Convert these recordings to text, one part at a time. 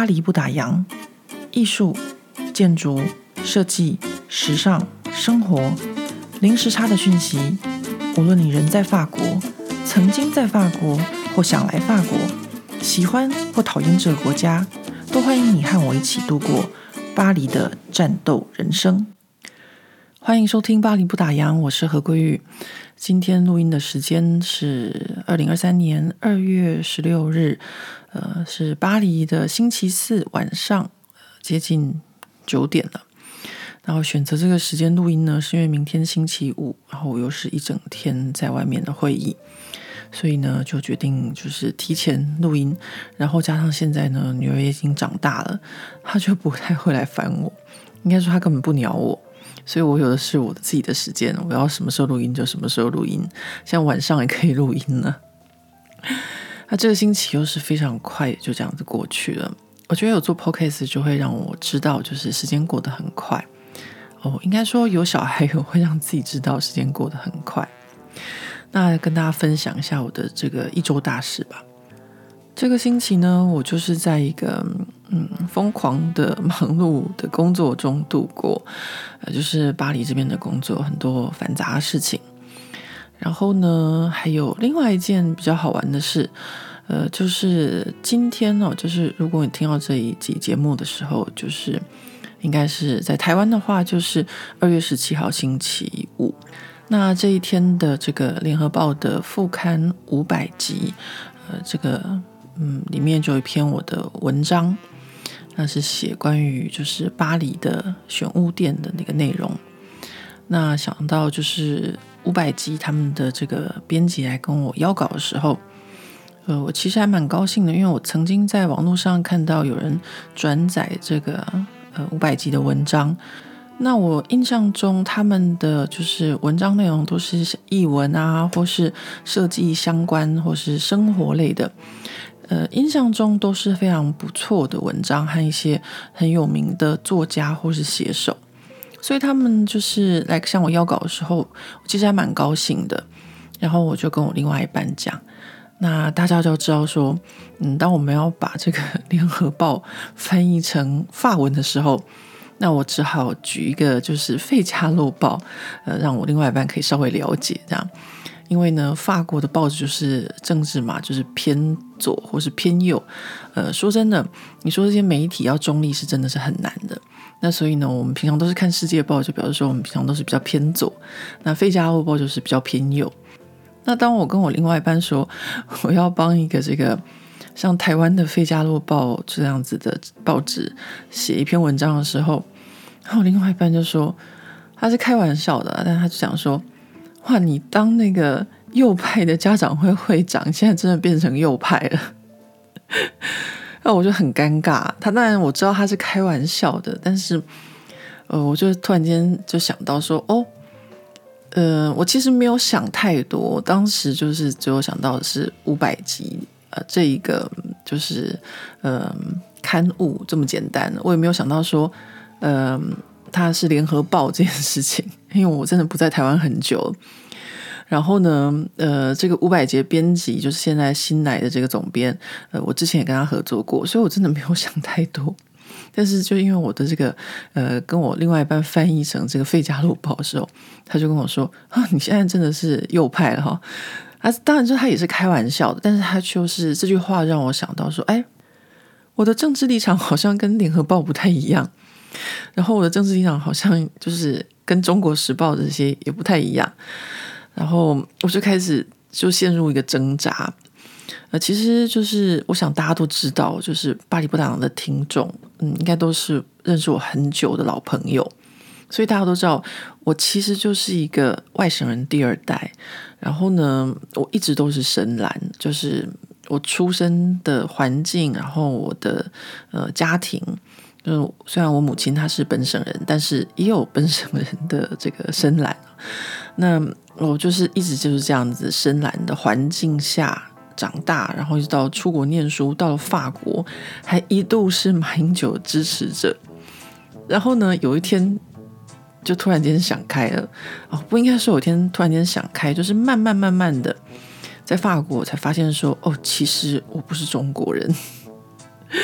巴黎不打烊，艺术、建筑、设计、时尚、生活，零时差的讯息。无论你人在法国，曾经在法国，或想来法国，喜欢或讨厌这个国家，都欢迎你和我一起度过巴黎的战斗人生。欢迎收听巴黎不打烊，我是何桂玉。今天录音的时间是2023年2月16日，是巴黎的星期四晚上，接近9点了。然后选择这个时间录音呢，是因为明天星期五，然后我又是一整天在外面的会议，所以呢就决定就是提前录音。然后加上现在呢，女儿已经长大了，她就不太会来烦我，应该说她根本不鸟我。所以我有的是我自己的时间，我要什么时候录音就什么时候录音，像晚上也可以录音了。那这个星期又是非常快就这样子过去了。我觉得有做 podcast 就会让我知道就是时间过得很快。应该说有小孩会让自己知道时间过得很快。那跟大家分享一下我的这个一周大事吧。这个星期呢，我就是在一个疯狂的忙碌的工作中度过，就是巴黎这边的工作很多繁杂的事情。然后呢，还有另外一件比较好玩的事，就是今天就是如果你听到这一集节目的时候，就是应该是在台湾的话，就是2月17号星期五。那这一天的这个联合报的副刊500集，这个里面就有一篇我的文章，那是写关于就是巴黎的选物店的那个内容。那想到就是500集他们的这个编辑来跟我邀稿的时候，我其实还蛮高兴的，因为我曾经在网络上看到有人转载这个500集的文章。那我印象中他们的就是文章内容都是艺文啊，或是设计相关，或是生活类的。印象中都是非常不错的文章和一些很有名的作家或是写手，所以他们就是来向我邀稿的时候，我其实还蛮高兴的。然后我就跟我另外一半讲，那大家就知道说，当我们要把这个联合报翻译成法文的时候，那我只好举一个就是费加洛报，让我另外一半可以稍微了解这样。因为呢，法国的报纸就是政治嘛，就是偏左或是偏右。说真的，你说这些媒体要中立是真的是很难的。那所以呢，我们平常都是看世界报，就表示说我们平常都是比较偏左。那费加洛报就是比较偏右。那当我跟我另外一半说我要帮一个这个像台湾的费加洛报这样子的报纸写一篇文章的时候，然后另外一半就说他是开玩笑的，但他就想说，哇，你当那个右派的家长会会长，现在真的变成右派了。那我就很尴尬。他当然我知道他是开玩笑的，但是我就突然间就想到说，我其实没有想太多，当时就是只有想到的是500集这一个就是刊物这么简单，我也没有想到说它是联合报这件事情，因为我真的不在台湾很久。然后呢这个500集编辑就是现在新来的这个总编，我之前也跟他合作过，所以我真的没有想太多。但是就因为我的这个跟我另外一半翻译成这个费加洛报的时候，他就跟我说你现在真的是右派了哈。当然他也是开玩笑的，但是他就是这句话让我想到说，我的政治立场好像跟联合报不太一样，然后我的政治立场好像就是跟中国时报这些也不太一样。然后我就开始就陷入一个挣扎。其实就是我想大家都知道，就是巴黎不打烊的听众应该都是认识我很久的老朋友，所以大家都知道我其实就是一个外省人第2代。然后呢，我一直都是深蓝，就是我出生的环境，然后我的家庭，虽然我母亲她是本省人，但是也有本省人的这个深蓝。那我就是一直就是这样子深蓝的环境下长大，然后一直到出国念书，到了法国还一度是马英九支持者。然后呢，有一天就突然间想开了，不应该说有一天突然间想开，就是慢慢的在法国才发现说，其实我不是中国人。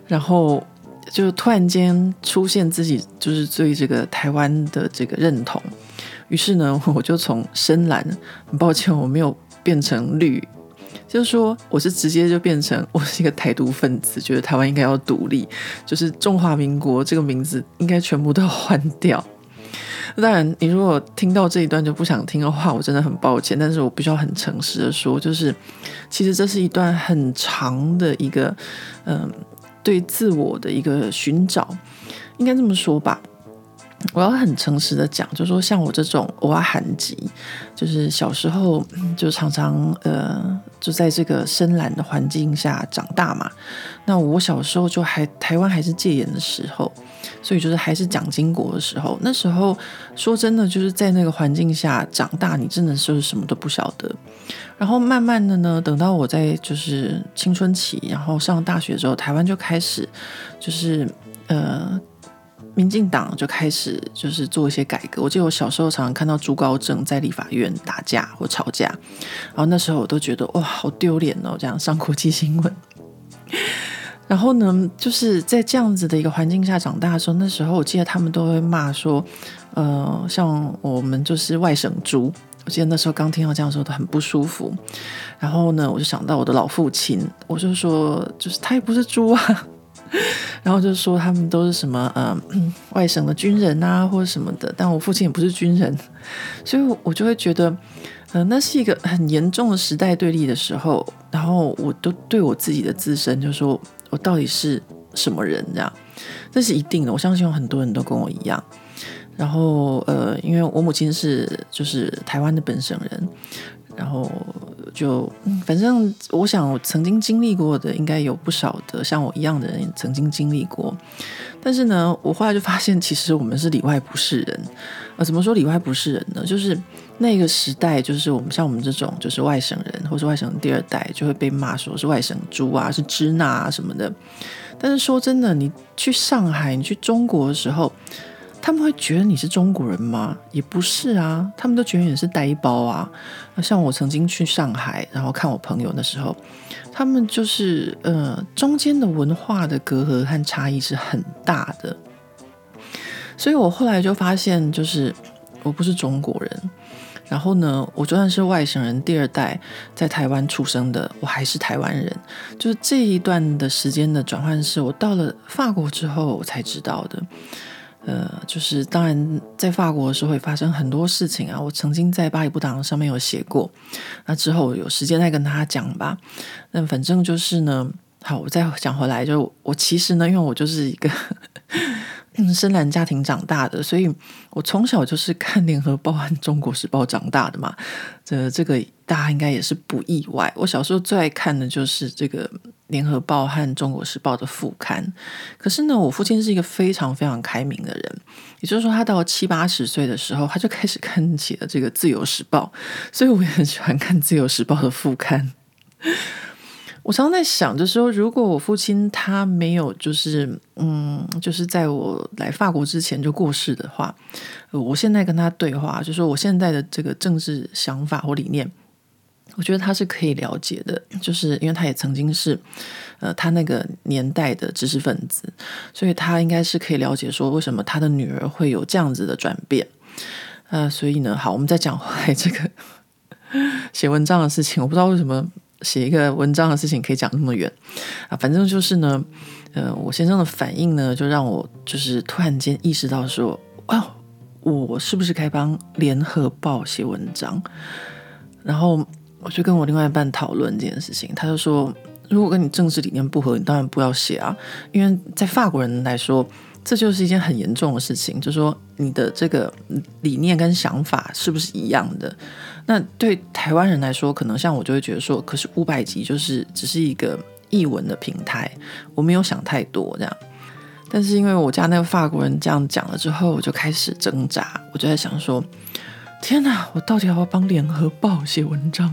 然后就突然间出现自己就是对这个台湾的这个认同，于是呢，我就从深蓝，很抱歉我没有变成绿，就是说我是直接就变成我是一个台独分子，觉得台湾应该要独立，就是中华民国这个名字应该全部都要换掉。当然你如果听到这一段就不想听的话，我真的很抱歉，但是我必须要很诚实的说，就是其实这是一段很长的一个对自我的一个寻找，应该这么说吧。我要很诚实的讲，就是说像我这种偶尔韩籍，就是小时候就常常就在这个深蓝的环境下长大嘛。那我小时候就台湾还是戒严的时候，所以就是还是蒋经国的时候，那时候说真的就是在那个环境下长大，你真的是什么都不晓得。然后慢慢的呢，等到我在就是青春期，然后上大学之后，台湾就开始就是民进党就开始就是做一些改革。我记得我小时候常常看到朱高正在立法院打架或吵架，然后那时候我都觉得哇好丢脸哦，这样上国际新闻。然后呢，就是在这样子的一个环境下长大的时候，那时候我记得他们都会骂说像我们就是外省猪，我记得那时候刚听到这样的时候都很不舒服。然后呢，我就想到我的老父亲，我就说就是他也不是猪啊，然后就说他们都是什么外省的军人啊或者什么的，但我父亲也不是军人，所以我就会觉得那是一个很严重的时代对立的时候，然后我都对我自己的自身就说我到底是什么人这样，这是一定的，我相信有很多人都跟我一样。然后因为我母亲是就是台湾的本省人，然后就反正我想我曾经经历过的应该有不少的像我一样的人曾经经历过，但是呢我后来就发现其实我们是里外不是人。怎么说里外不是人呢？就是那个时代就是我们像我们这种就是外省人或是外省第二代就会被骂说是外省猪啊，是支那啊什么的。但是说真的，你去上海你去中国的时候，他们会觉得你是中国人吗？也不是啊，他们都觉得你是呆包啊。像我曾经去上海，然后看我朋友的时候，他们就是中间的文化的隔阂和差异是很大的。所以我后来就发现，就是我不是中国人，然后呢，我就算是外省人第二代，在台湾出生的，我还是台湾人。就是这一段的时间的转换，是我到了法国之后我才知道的。就是当然在法国的时候会发生很多事情啊，我曾经在巴黎布挡上面有写过，那之后有时间再跟大家讲吧。那反正就是呢，好，我再讲回来，就我其实呢，因为我就是一个深蓝家庭长大的，所以我从小就是看联合报和中国时报长大的嘛，这个大家应该也是不意外。我小时候最爱看的就是这个联合报和中国时报的副刊。可是呢，我父亲是一个非常非常开明的人，也就是说他到70、80岁的时候，他就开始看起了这个自由时报，所以我也很喜欢看自由时报的副刊。我常常在想，就是说，如果我父亲他没有就是在我来法国之前就过世的话，我现在跟他对话，就是说我现在的这个政治想法或理念，我觉得他是可以了解的，就是因为他也曾经是他那个年代的知识分子，所以他应该是可以了解说为什么他的女儿会有这样子的转变。所以呢，好，我们再讲回来这个写文章的事情，我不知道为什么写一个文章的事情可以讲那么远啊，反正就是呢，我先生的反应呢，就让我就是突然间意识到说，我是不是该帮联合报写文章？然后我就跟我另外一半讨论这件事情，他就说，如果跟你政治理念不合，你当然不要写啊，因为在法国人来说，这就是一件很严重的事情，就是说你的这个理念跟想法是不是一样的？那对台湾人来说，可能像我就会觉得说，可是500集就是只是一个译文的平台，我没有想太多这样。但是因为我家那个法国人这样讲了之后，我就开始挣扎，我就在想说，天哪，我到底要不要帮联合报写文章啊？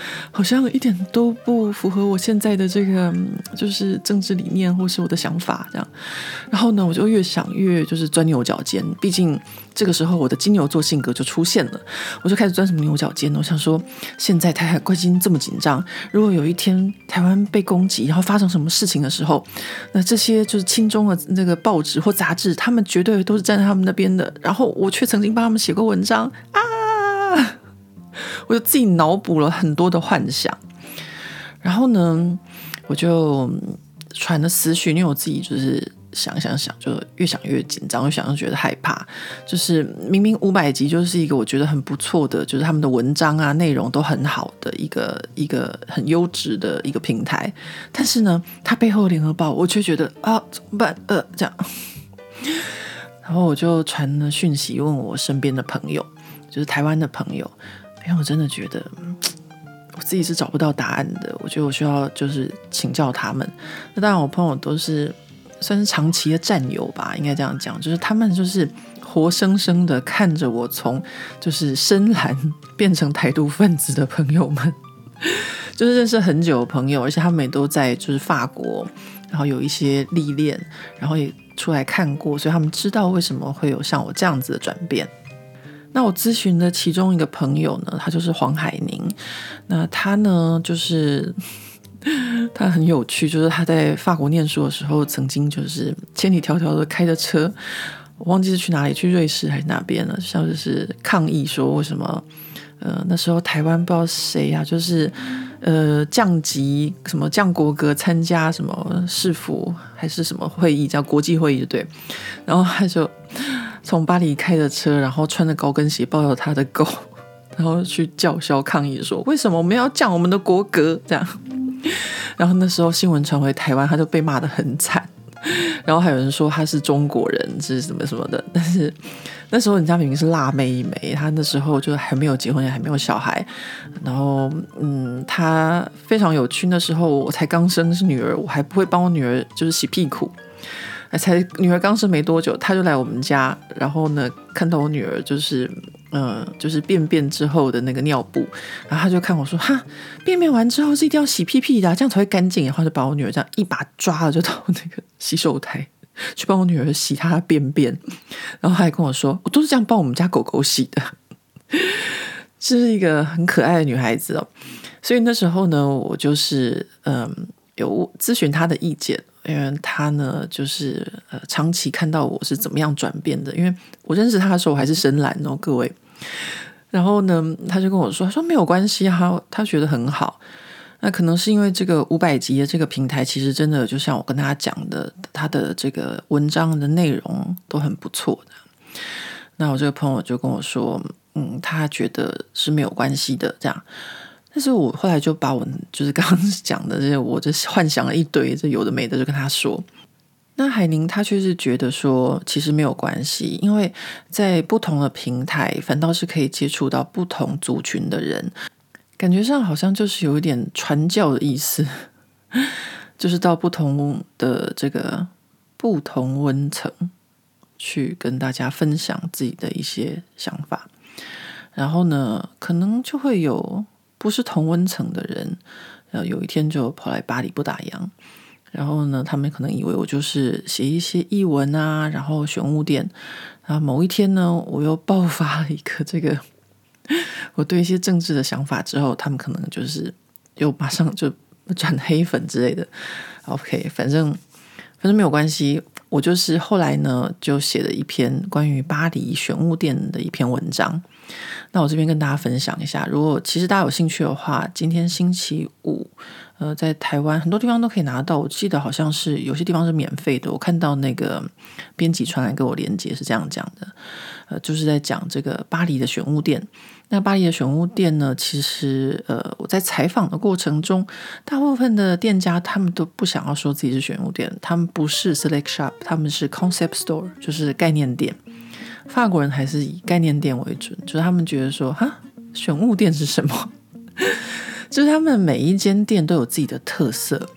好像一点都不符合我现在的这个就是政治理念或是我的想法这样。然后呢，我就越想越就是钻牛角尖，毕竟这个时候我的金牛座性格就出现了，我就开始钻什么牛角尖呢？我想说，现在台海关系这么紧张，如果有一天台湾被攻击，然后发生什么事情的时候，那这些就是亲中的那个报纸或杂志，他们绝对都是站在他们那边的，然后我却曾经帮他们写过文章啊，我就自己脑补了很多的幻想。然后呢，我就传了私讯，因为我自己就是想，就越想越紧张，越想越觉得害怕。就是明明500集就是一个我觉得很不错的，就是他们的文章啊内容都很好的一个很优质的一个平台，但是呢，它背后的联合报我却觉得啊怎么办这样。然后我就传了讯息问我身边的朋友，就是台湾的朋友，因为我真的觉得我自己是找不到答案的，我觉得我需要就是请教他们。那当然我朋友都是算是长期的战友吧，应该这样讲，就是他们就是活生生的看着我从就是深蓝变成台独分子的朋友们，就是认识很久的朋友，而且他们也都在就是法国，然后有一些历练，然后也出来看过，所以他们知道为什么会有像我这样子的转变。那我咨询的其中一个朋友呢，他就是黄海宁。那他呢就是他很有趣，就是他在法国念书的时候曾经就是千里迢迢的开着车，我忘记是去哪里，去瑞士还是哪边了，像就是抗议说为什么那时候台湾不知道谁啊，就是降级什么降国歌参加什么市府还是什么会议，叫国际会议对，然后他就从巴黎开着车，然后穿着高跟鞋抱着他的狗，然后去叫嚣抗议说为什么我们要降我们的国歌这样。然后那时候新闻传回台湾，他就被骂得很惨，然后还有人说他是中国人是什么什么的，但是那时候人家明明是辣妹一枚，他那时候就还没有结婚，也还没有小孩，然后他非常有趣，那时候我才刚生是女儿，我还不会帮我女儿就是洗屁股，才女儿刚生没多久，他就来我们家，然后呢看到我女儿就是便便之后的那个尿布，然后他就看我说哈，便便完之后是一定要洗屁屁的这样才会干净，然后就把我女儿这样一把抓了就到那个洗手台去帮我女儿洗她的便便，然后他还跟我说我都是这样帮我们家狗狗洗的是一个很可爱的女孩子哦。所以那时候呢我就是有咨询她的意见，因为他呢就是长期看到我是怎么样转变的，因为我认识他的时候我还是深蓝哦各位，然后呢他就跟我说，他说没有关系啊，他觉得很好。那可能是因为这个500集的这个平台其实真的就像我跟他讲的，他的这个文章的内容都很不错的。那我这个朋友就跟我说他觉得是没有关系的这样。但是我后来就把我就是刚刚讲的这些，我就幻想了一堆这有的没的就跟他说。那海宁他却是觉得说其实没有关系，因为在不同的平台反倒是可以接触到不同族群的人，感觉上好像就是有一点传教的意思，就是到不同的这个不同温层去跟大家分享自己的一些想法，然后呢可能就会有不是同温层的人有一天就跑来巴黎不打烊，然后呢他们可能以为我就是写一些译文啊，然后选物店，然后某一天呢我又爆发了一个这个我对一些政治的想法之后，他们可能就是又马上就转黑粉之类的。 OK， 反正没有关系，我就是后来呢就写了一篇关于巴黎选物店的一篇文章。那我这边跟大家分享一下，如果其实大家有兴趣的话，今天星期五在台湾很多地方都可以拿到，我记得好像是有些地方是免费的，我看到那个编辑传来给我连结是这样讲的，就是在讲这个巴黎的选物店。那巴黎的选物店呢，其实我在采访的过程中，大部分的店家他们都不想要说自己是选物店，他们不是 select shop， 他们是 concept store， 就是概念店。法国人还是以概念店为准，就是他们觉得说哈，选物店是什么就是他们每一间店都有自己的特色，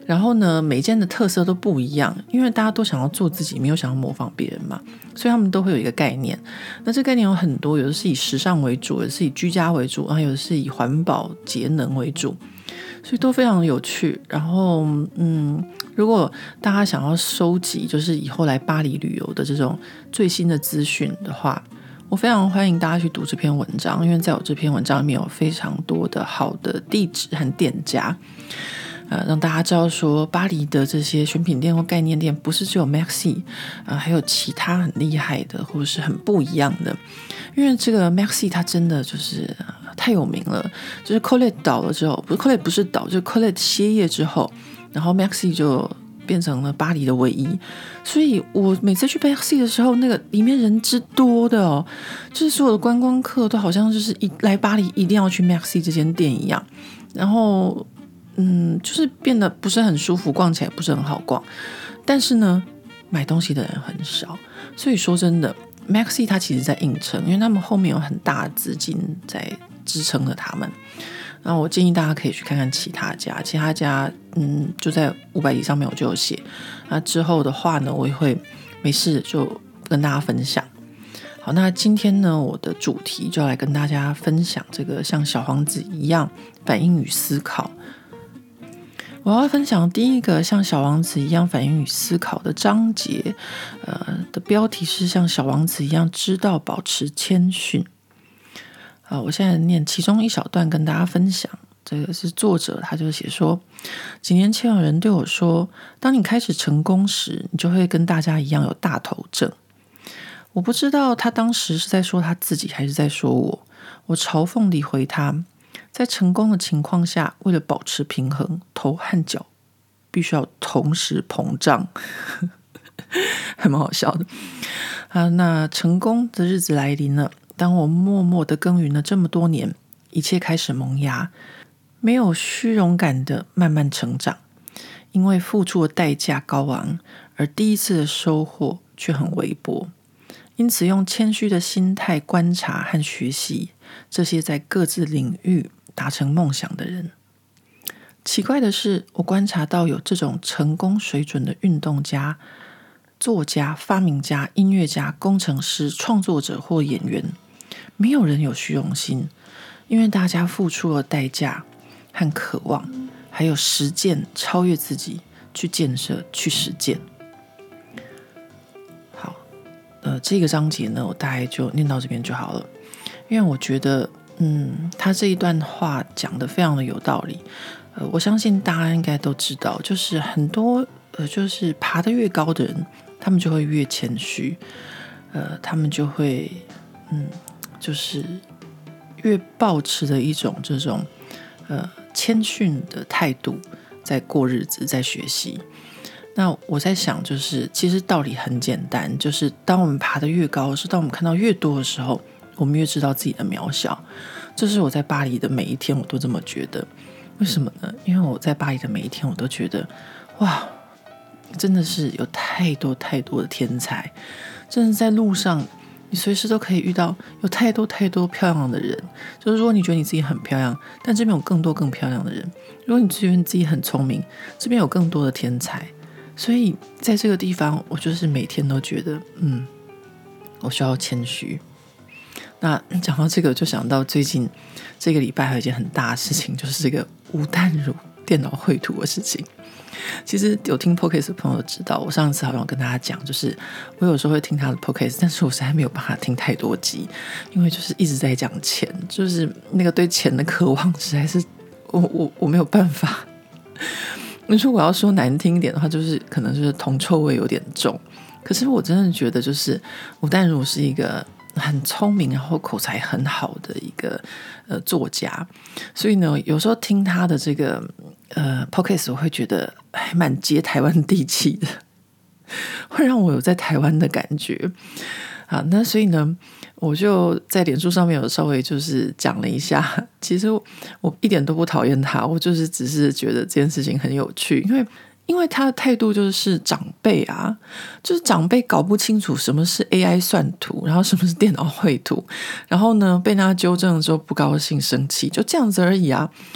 然后呢，每件的特色都不一样，因为大家都想要做自己，没有想要模仿别人嘛，所以他们都会有一个概念。那这个概念有很多，有的是以时尚为主，有的是以居家为主，然后有的是以环保节能为主，所以都非常有趣。然后如果大家想要收集就是以后来巴黎旅游的这种最新的资讯的话，我非常欢迎大家去读这篇文章，因为在我这篇文章里面有非常多的好的地址和店家，让大家知道说巴黎的这些选品店或概念店不是只有 Maxi，还有其他很厉害的或者是很不一样的。因为这个 Maxi 它真的就是太有名了，就是 Colette 倒了之后，不是 Colette 不是倒，就是 Colette 歇业之后，然后 Maxi 就变成了巴黎的唯一。所以我每次去 Maxi 的时候，那个里面人之多的哦，就是所有的观光客都好像就是来巴黎一定要去 Maxi 这间店一样，然后就是变得不是很舒服，逛起来不是很好逛，但是呢买东西的人很少。所以说真的 Maxi 它其实在硬撑，因为他们后面有很大的资金在支撑着他们。然后我建议大家可以去看看其他家就在500里上面我就有写，那之后的话呢我也会没事就跟大家分享。好，那今天呢我的主题就要来跟大家分享这个像小王子一样反应与思考。我要分享第一个像小王子一样反应与思考的章节，的标题是像小王子一样知道保持谦逊。我现在念其中一小段跟大家分享。这个是作者，他就写说，几年前有人对我说，当你开始成功时，你就会跟大家一样有大头症。我不知道他当时是在说他自己还是在说我。我嘲讽地回他，在成功的情况下，为了保持平衡，头和脚必须要同时膨胀。还蛮好笑的。那成功的日子来临了，当我默默的耕耘了这么多年，一切开始萌芽，没有虚荣感的慢慢成长，因为付出的代价高昂，而第一次的收获却很微薄。因此用谦虚的心态观察和学习这些在各自领域达成梦想的人。奇怪的是，我观察到有这种成功水准的运动家、作家、发明家、音乐家、工程师、创作者或演员，没有人有虚荣心，因为大家付出了代价和渴望，还有实践超越自己，去建设，去实践。好，这个章节呢，我大概就念到这边就好了，因为我觉得，他这一段话讲得非常的有道理。我相信大家应该都知道，就是很多就是爬得越高的人，他们就会越谦虚，他们就会就是越抱持的一种这种谦逊的态度在过日子，在学习。那我在想，就是其实道理很简单，就是当我们爬得越高，是当我们看到越多的时候，我们越知道自己的渺小。这是我在巴黎的每一天我都这么觉得。为什么呢？因为我在巴黎的每一天我都觉得，哇，真的是有太多太多的天才，真的在路上你随时都可以遇到有太多太多漂亮的人。就是如果你觉得你自己很漂亮，但这边有更多更漂亮的人；如果你觉得你自己很聪明，这边有更多的天才。所以在这个地方，我就是每天都觉得我需要谦虚。那讲到这个，就想到最近这个礼拜还有一件很大的事情，就是这个吴淡如电脑绘图的事情。其实有听 Podcast 的朋友知道，我上次好像跟大家讲，就是我有时候会听他的 Podcast， 但是我实在没有办法听太多集，因为就是一直在讲钱，就是那个对钱的渴望实在是我没有办法。如果我要说难听一点的话，就是可能就是铜臭味有点重。可是我真的觉得，就是吴淡如是一个很聪明然后口才很好的一个作家，所以呢有时候听他的这个podcast 我会觉得还蛮接台湾地气的，会让我有在台湾的感觉。好，那所以呢我就在脸书上面有稍微就是讲了一下，其实我一点都不讨厌他，我就是只是觉得这件事情很有趣，因为他的态度就是长辈啊，就是长辈搞不清楚什么是 AI 算图，然后什么是电脑绘图，然后呢被他纠正的时候不高兴生气，就这样子而已啊。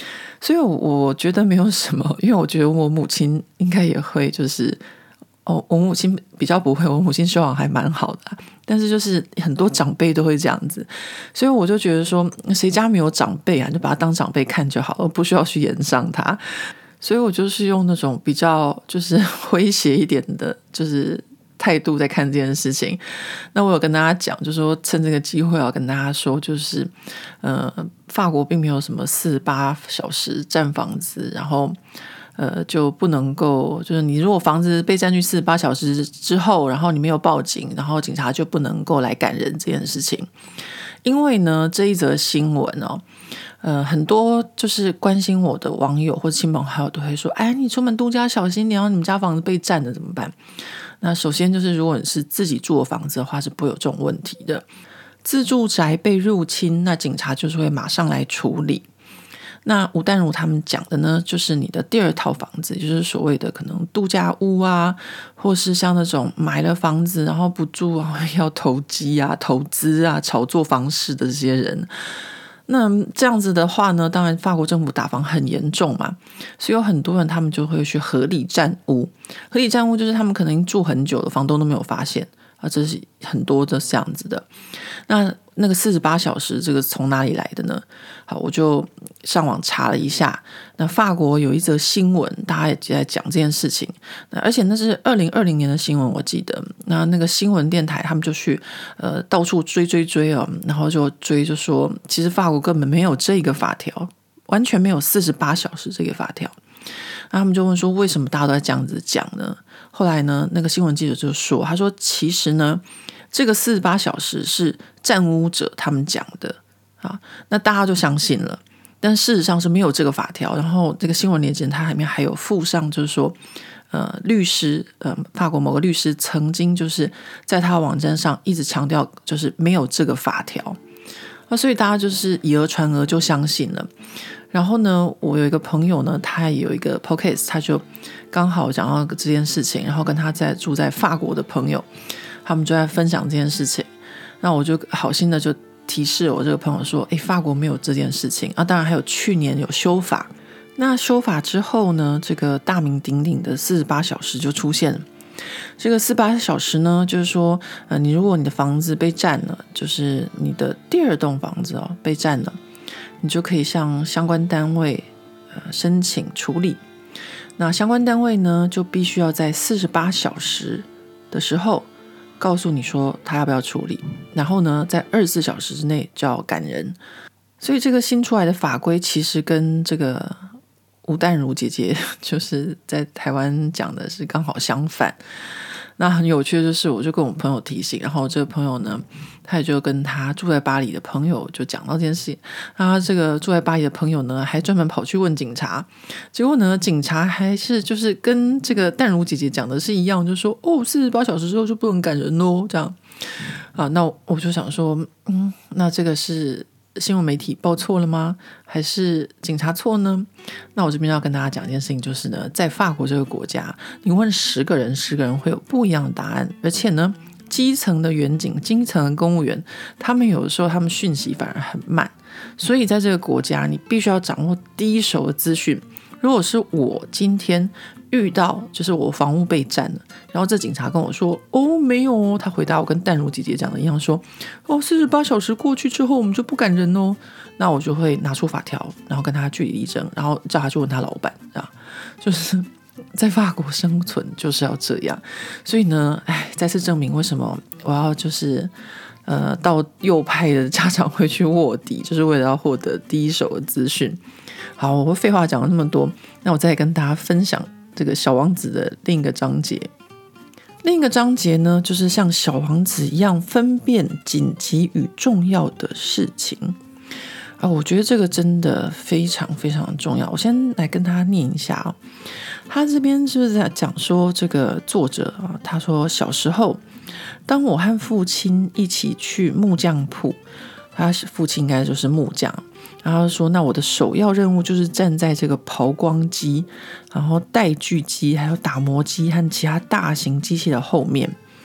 所以我觉得没有什么，因为我觉得我母亲应该也会，就是我母亲比较不会，我母亲修养还蛮好的但是就是很多长辈都会这样子，所以我就觉得说谁家没有长辈啊，你就把他当长辈看就好了，不需要去言上他。所以我就是用那种比较就是诙谐一点的就是态度在看这件事情。那我有跟大家讲，就是说趁这个机会要跟大家说，就是法国并没有什么48小时占房子，然后就不能够，就是你如果房子被占据48小时之后，然后你没有报警，然后警察就不能够来赶人这件事情。因为呢这一则新闻很多就是关心我的网友或者亲朋好友都会说，哎，你出门度假小心点哦，你们家房子被占了怎么办？那首先就是如果你是自己住的房子的话是不会有这种问题的，自住宅被入侵，那警察就是会马上来处理。那吴淡如他们讲的呢，就是你的第二套房子，就是所谓的可能度假屋啊，或是像那种买了房子然后不住啊，要投机啊、投资啊、炒作房市的这些人。那这样子的话呢，当然法国政府打房很严重嘛，所以有很多人他们就会去合理占屋。合理占屋就是他们可能住很久了，房东都没有发现啊，这是很多的这样子的。那个48小时这个从哪里来的呢？好，我就上网查了一下，那法国有一则新闻，大家也在讲这件事情，而且那是2020年的新闻，我记得。那个新闻电台他们就去到处追然后就追，就说其实法国根本没有这个法条，完全没有48小时这个法条。那他们就问说，为什么大家都在这样子讲呢？后来呢，那个新闻记者就说，他说其实呢，这个48小时是占屋者他们讲的啊，那大家就相信了。但事实上是没有这个法条。然后这个新闻链接它里面还有附上，就是说，律师，法国某个律师曾经就是在他网站上一直强调，就是没有这个法条。所以大家就是以讹传讹就相信了。然后呢，我有一个朋友呢，他也有一个 podcast， 他就刚好讲到这件事情，然后跟他住在法国的朋友，他们就在分享这件事情。那我就好心的就提示我这个朋友说，法国没有这件事情啊。当然还有去年有修法，那修法之后呢，这个大名鼎鼎的48小时就出现了。这个48小时呢，就是说你如果你的房子被占了，就是你的第二栋房子被占了，你就可以向相关单位申请处理。那相关单位呢，就必须要在48小时的时候告诉你说他要不要处理，然后呢在24小时之内就要赶人。所以这个新出来的法规其实跟这个吴淡如姐姐就是在台湾讲的是刚好相反。那很有趣的就是，我就跟我朋友提醒，然后这个朋友呢，他也就跟他住在巴黎的朋友就讲到这件事情。他这个住在巴黎的朋友呢，还专门跑去问警察，结果呢，警察还是就是跟这个淡如姐姐讲的是一样，就说48小时之后就不能赶人咯，这样啊。那我就想说，那这个是新闻媒体报错了吗？还是警察错呢？那我这边要跟大家讲一件事情，就是呢，在法国这个国家，你问10个人，10个人会有不一样的答案。而且呢，基层的员警、基层的公务员，他们有的时候他们讯息反而很慢，所以在这个国家，你必须要掌握第一手的资讯。如果是我今天遇到就是我房屋被占了，然后这警察跟我说没有哦，他回答我跟淡如姐姐讲的一样，说48小时过去之后我们就不赶人哦，那我就会拿出法条，然后跟他据理力争，然后叫他去问他老板，就是在法国生存就是要这样。所以呢，再次证明为什么我要就是到右派的家长会去卧底，就是为了要获得第一手的资讯。好，我废话讲了那么多，那我再跟大家分享这个小王子的另一个章节。另一个章节呢，就是像小王子一样分辨紧急与重要的事情我觉得这个真的非常非常重要。我先来跟大家念一下他这边是不是在讲说，这个作者他说小时候，当我和父亲一起去木匠铺，他父亲应该就是木匠，然后说，那我的首要任务就是站在这个刨光机，然后带锯机还有打磨机和其他大型机器的后面。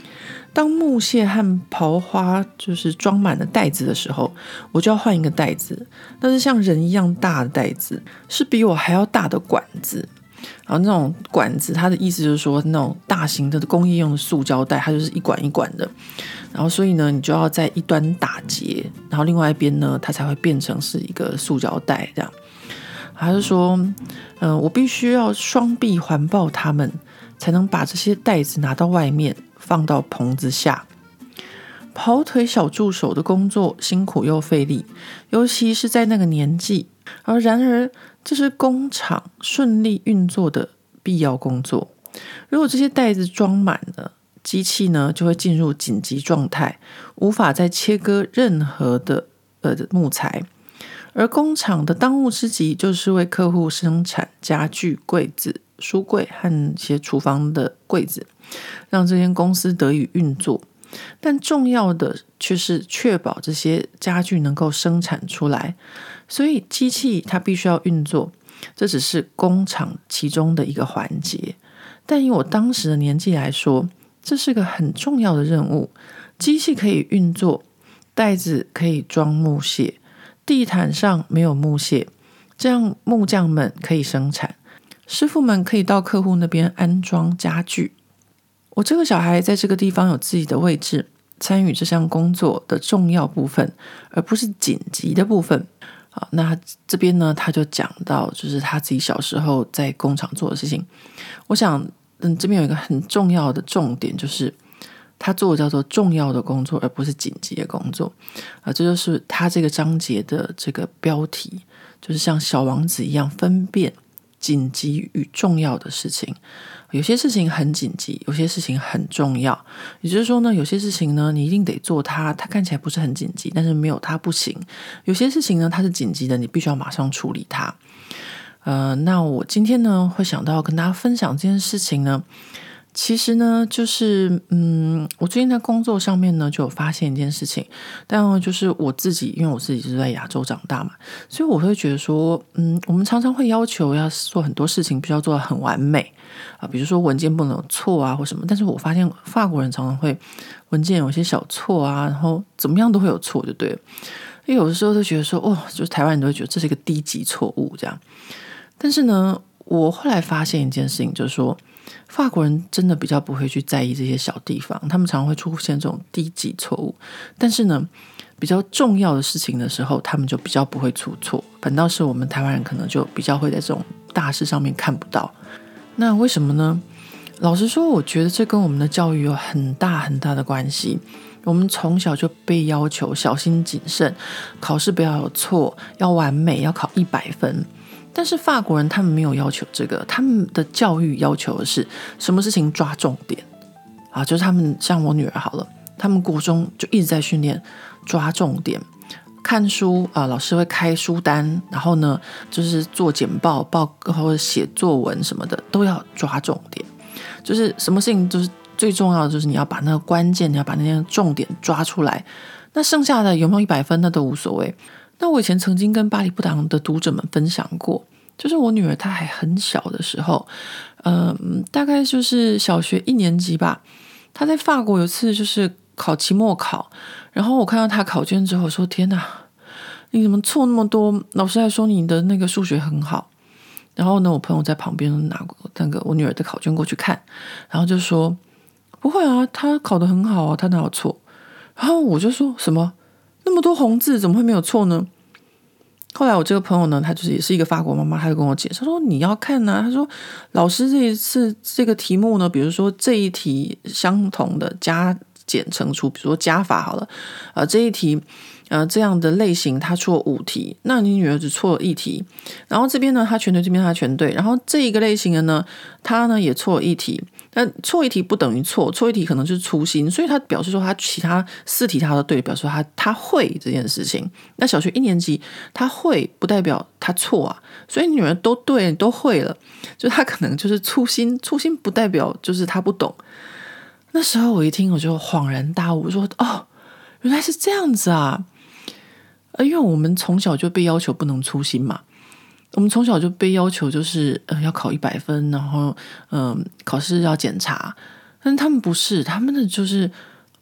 当木屑和刨花就是装满了袋子的时候，我就要换一个袋子，那是像人一样大的袋子，是比我还要大的管子。然后那种管子，它的意思就是说，那种大型的工业用的塑胶袋，它就是一管一管的。然后所以呢，你就要在一端打结，然后另外一边呢，它才会变成是一个塑胶袋这样。他就说，我必须要双臂环抱它们，才能把这些袋子拿到外面，放到棚子下。跑腿小助手的工作辛苦又费力，尤其是在那个年纪。然而，这是工厂顺利运作的必要工作。如果这些袋子装满了，机器呢就会进入紧急状态，无法再切割任何的木材。而工厂的当务之急就是为客户生产家具、柜子、书柜和一些厨房的柜子，让这间公司得以运作。但重要的却是确保这些家具能够生产出来，所以机器它必须要运作，这只是工厂其中的一个环节。但以我当时的年纪来说，这是个很重要的任务。机器可以运作，袋子可以装木屑，地毯上没有木屑，这样木匠们可以生产，师傅们可以到客户那边安装家具。我这个小孩在这个地方有自己的位置，参与这项工作的重要部分，而不是紧急的部分。好，那这边呢，他就讲到就是他自己小时候在工厂做的事情。我想，这边有一个很重要的重点，就是他做的叫做重要的工作，而不是紧急的工作。这就是他这个章节的这个标题，就是像小王子一样分辨紧急与重要的事情。有些事情很紧急，有些事情很重要。也就是说呢，有些事情呢，你一定得做它，它看起来不是很紧急，但是没有它不行。有些事情呢，它是紧急的，你必须要马上处理它。那我今天呢，会想到跟大家分享这件事情呢，其实呢，就是我最近在工作上面呢，就有发现一件事情。但就是我自己，因为我自己是在亚洲长大嘛，所以我会觉得说，我们常常会要求要做很多事情，必须要做得很完美啊，比如说文件不能有错啊，或什么。但是我发现法国人常常会文件有些小错啊，然后怎么样都会有错，就对了。因为有的时候都觉得说，就是台湾人都会觉得这是一个低级错误这样。但是呢，我后来发现一件事情，就是说，法国人真的比较不会去在意这些小地方，他们常常会出现这种低级错误。但是呢，比较重要的事情的时候，他们就比较不会出错，反倒是我们台湾人可能就比较会在这种大事上面看不到。那为什么呢？老实说，我觉得这跟我们的教育有很大很大的关系。我们从小就被要求小心谨慎，考试不要有错，要完美，要考100分。但是法国人他们没有要求这个，他们的教育要求的是什么事情抓重点啊，就是他们像我女儿好了，他们国中就一直在训练抓重点，看书啊，老师会开书单，然后呢就是做简报、或者写作文什么的都要抓重点，就是什么事情就是最重要的就是你要把那个关键，你要把那些重点抓出来，那剩下的有没有100分那都无所谓。那我以前曾经跟巴黎不党的读者们分享过，就是我女儿她还很小的时候，大概就是小学1年级吧，她在法国有次就是考期末考，然后我看到她考卷之后说，天哪，你怎么错那么多？老师还说你的那个数学很好。然后呢，我朋友在旁边拿那个我女儿的考卷过去看，然后就说不会啊，她考得很好啊，她哪有错？然后我就说什么？那么多红字怎么会没有错呢？后来我这个朋友呢，他就是也是一个法国妈妈，他就跟我解释，他说你要看啊，他说老师这一次这个题目呢，比如说这一题相同的加减乘除，比如说加法好了，这一题这样的类型他出了5题，那你女儿只错了1题，然后这边呢他全对，这边他全对，然后这一个类型的呢，他呢也错了1题。但错1题不等于错，错1题可能就是粗心，所以他表示说他其他4题他都对，表示说他会这件事情。那小学1年级他会不代表他错啊，所以女儿都对都会了，就他可能就是粗心不代表就是他不懂。那时候我一听我就恍然大悟，说原来是这样子啊，因为我们从小就被要求不能粗心嘛。我们从小就被要求就是要考100分，然后考试要检查，但是他们不是，他们的就是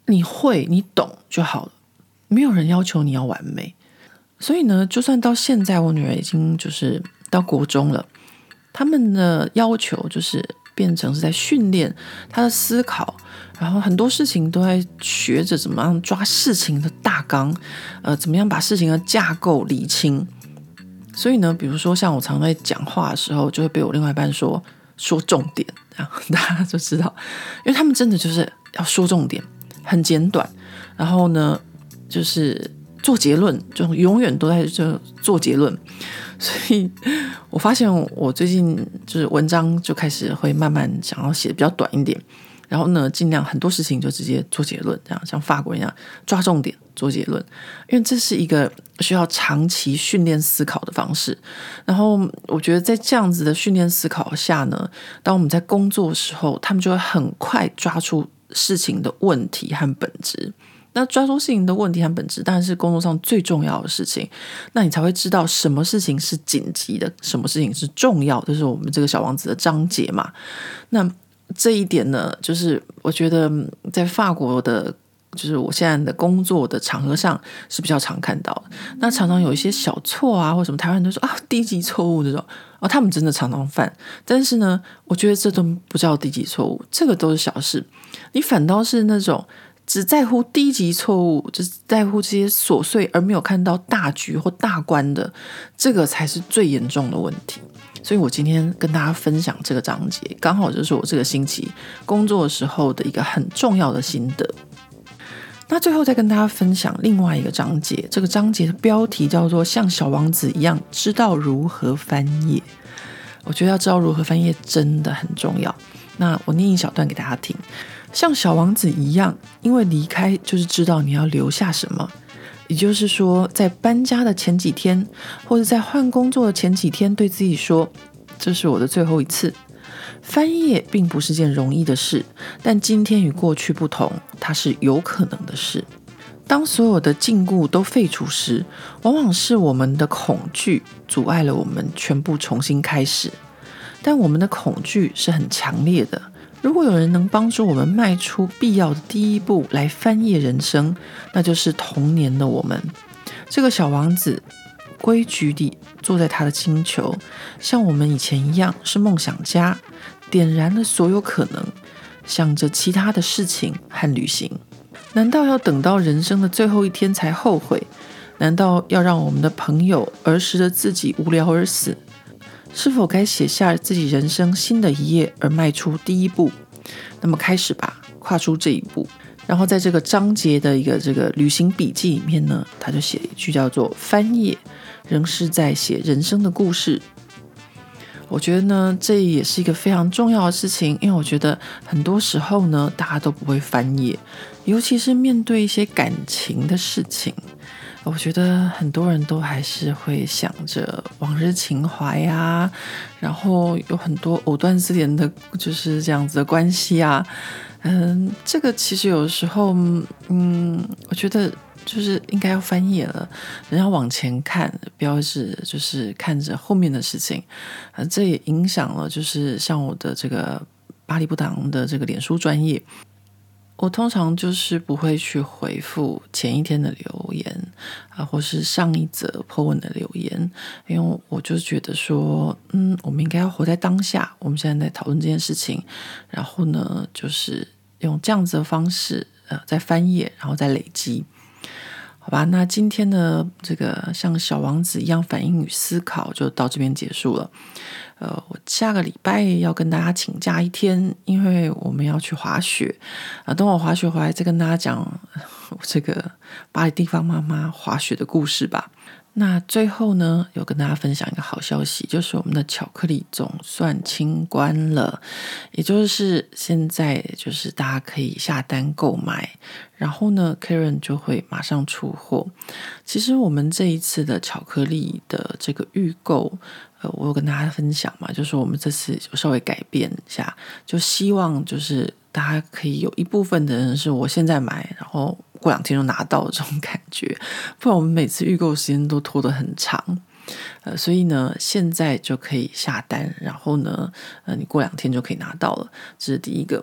你会你懂就好了，没有人要求你要完美。所以呢，就算到现在我女儿已经就是到国中了，他们的要求就是变成是在训练她的思考，然后很多事情都在学着怎么样抓事情的大纲，怎么样把事情的架构理清。所以呢，比如说像我常在讲话的时候，就会被我另外一半说重点，这样大家就知道，因为他们真的就是要说重点，很简短，然后呢，就是做结论，就永远都在这做结论。所以我发现我最近就是文章就开始会慢慢想要写的比较短一点，然后呢，尽量很多事情就直接做结论，这样像法国人一样抓重点做结论，因为这是一个需要长期训练思考的方式。然后我觉得在这样子的训练思考下呢，当我们在工作的时候，他们就会很快抓出事情的问题和本质。那抓住事情的问题和本质当然是工作上最重要的事情，那你才会知道什么事情是紧急的，什么事情是重要的，这是我们这个小王子的章节嘛。那这一点呢，就是我觉得在法国的就是我现在的工作的场合上是比较常看到的。那常常有一些小错啊，或什么台湾人都说低级错误这种他们真的常常犯。但是呢，我觉得这都不叫低级错误，这个都是小事。你反倒是那种只在乎低级错误，只在乎这些琐碎而没有看到大局或大观的，这个才是最严重的问题。所以我今天跟大家分享这个章节，刚好就是我这个星期工作的时候的一个很重要的心得。那最后再跟大家分享另外一个章节，这个章节的标题叫做像小王子一样知道如何翻页。我觉得要知道如何翻页真的很重要。那我念一小段给大家听。像小王子一样，因为离开就是知道你要留下什么。也就是说，在搬家的前几天，或者在换工作的前几天，对自己说，这是我的最后一次。翻页并不是件容易的事，但今天与过去不同，它是有可能的事。当所有的禁锢都废除时，往往是我们的恐惧阻碍了我们全部重新开始。但我们的恐惧是很强烈的。如果有人能帮助我们迈出必要的第一步来翻页人生，那就是童年的我们。这个小王子规矩地坐在他的星球，像我们以前一样是梦想家，点燃了所有可能，想着其他的事情和旅行。难道要等到人生的最后一天才后悔？难道要让我们的朋友儿时的自己无聊而死？是否该写下自己人生新的一页而迈出第一步？那么开始吧，跨出这一步。然后在这个章节的一个这个旅行笔记里面呢，他就写了一句叫做翻页仍是在写人生的故事。我觉得呢，这也是一个非常重要的事情，因为我觉得很多时候呢，大家都不会翻页，尤其是面对一些感情的事情。我觉得很多人都还是会想着往日情怀啊，然后有很多藕断丝连的就是这样子的关系啊。这个其实有时候我觉得就是应该要翻页了，人要往前看，不要是就是看着后面的事情。这也影响了就是像我的这个巴黎不堂的这个脸书专页，我通常就是不会去回复前一天的留言或是上一则 po 文的留言，因为我就觉得说我们应该要活在当下，我们现在在讨论这件事情，然后呢就是用这样子的方式再翻页，然后再累积。好吧，那今天的这个像小王子一样反应与思考就到这边结束了。我下个礼拜要跟大家请假一天，因为我们要去滑雪等我滑雪回来再跟大家讲我这个巴黎地方妈妈滑雪的故事吧。那最后呢，有跟大家分享一个好消息，就是我们的巧克力总算清关了，也就是现在就是大家可以下单购买，然后呢 Karen 就会马上出货。其实我们这一次的巧克力的这个预购我有跟大家分享嘛，就是我们这次就稍微改变一下，就希望就是大家可以有一部分的人是我现在买，然后过2天就拿到这种感觉，不然我们每次预购时间都拖得很长。所以呢现在就可以下单，然后呢你过2天就可以拿到了，这是第一个。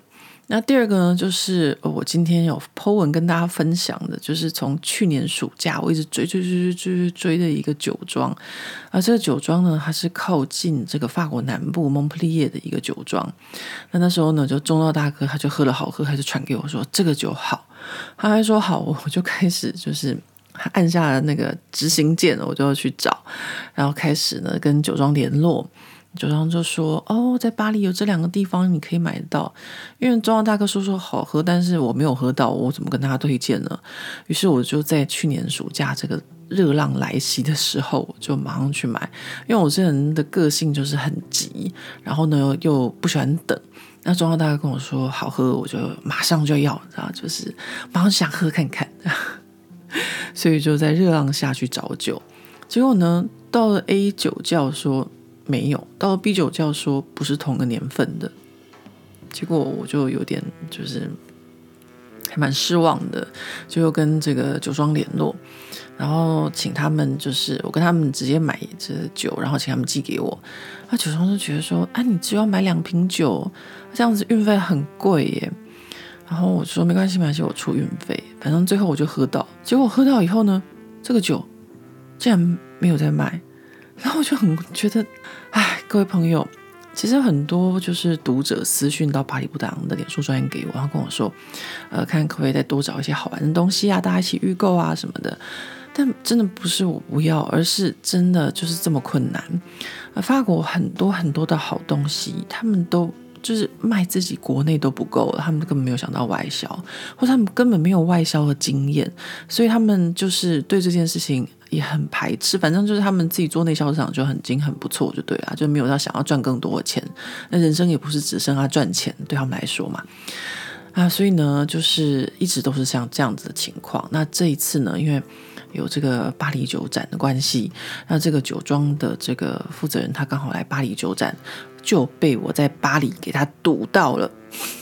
那第二个呢，就是我今天有 po 文跟大家分享的，就是从去年暑假我一直追的一个酒庄。这个酒庄呢，它是靠近这个法国南部蒙普利耶的一个酒庄。那时候呢，就中道大哥他就喝了好喝，他就传给我说这个酒好，他还说好，我就开始就是按下了那个执行键，我就要去找，然后开始呢跟酒庄联络。酒庄就说在巴黎有这2个地方你可以买得到，因为中央大哥说好喝，但是我没有喝到，我怎么跟他推荐呢？于是我就在去年暑假这个热浪来袭的时候，我就马上去买，因为我这人的个性就是很急，然后呢又不喜欢等。那中央大哥跟我说好喝，我就马上就要，然后就是马上想喝看看，所以就在热浪下去找酒。结果呢，到了 A 酒窖说没有，到了 B 酒窖说不是同个年份的，结果我就有点就是还蛮失望的，就又跟这个酒庄联络，然后请他们就是我跟他们直接买这酒，然后请他们寄给我。酒庄就觉得说你只要买2瓶酒，这样子运费很贵耶。然后我说没关系，我出运费，反正最后我就喝到。结果喝到以后呢，这个酒竟然没有在卖。然后我就很觉得各位朋友，其实很多就是读者私讯到巴黎不达昂的脸书专页给我，然后跟我说看可不可以再多找一些好玩的东西大家一起预购什么的。但真的不是我不要，而是真的就是这么困难。法国很多很多的好东西，他们都就是卖自己国内都不够了，他们根本没有想到外销，或他们根本没有外销的经验，所以他们就是对这件事情也很排斥。反正就是他们自己做内销市场就已经很不错就对了，就没有想要赚更多的钱。那人生也不是只剩下赚钱，对他们来说嘛。所以呢，就是一直都是像这样子的情况。那这一次呢，因为有这个巴黎酒展的关系，那这个酒庄的这个负责人他刚好来巴黎酒展，就被我在巴黎给他堵到了。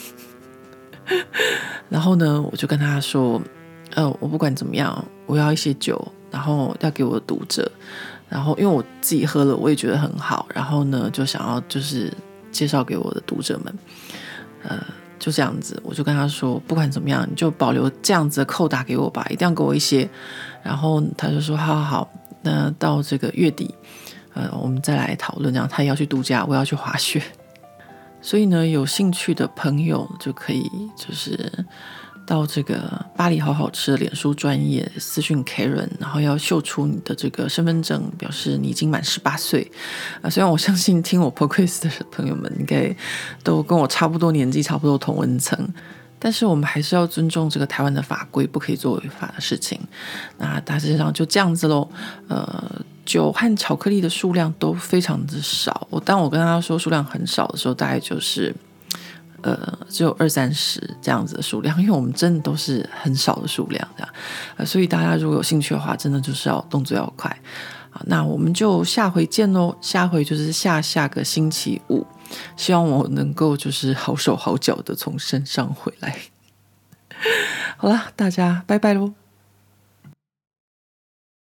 然后呢，我就跟他说我不管怎么样，我要一些酒，然后要给我的读者，然后因为我自己喝了我也觉得很好，然后呢就想要就是介绍给我的读者们。就这样子，我就跟他说不管怎么样你就保留这样子的扣打给我吧，一定要给我一些。然后他就说好，那到这个月底我们再来讨论，这样他也要去度假，我要去滑雪。所以呢，有兴趣的朋友就可以就是到这个巴黎好好吃的脸书专页私讯 Karen， 然后要秀出你的这个身份证，表示你已经满18岁。虽然我相信听我 podcast 的朋友们应该都跟我差不多年纪，差不多同温层，但是我们还是要尊重这个台湾的法规，不可以做违法的事情。那大致上就这样子咯。酒和巧克力的数量都非常的少。当我跟他说数量很少的时候，大概就是只有20-30这样子的数量，因为我们真的都是很少的数量这样。所以大家如果有兴趣的话，真的就是要动作要快。好，那我们就下回见咯。下回就是下个星期五，希望我能够就是好手好脚的从山上回来。好啦，大家拜拜咯。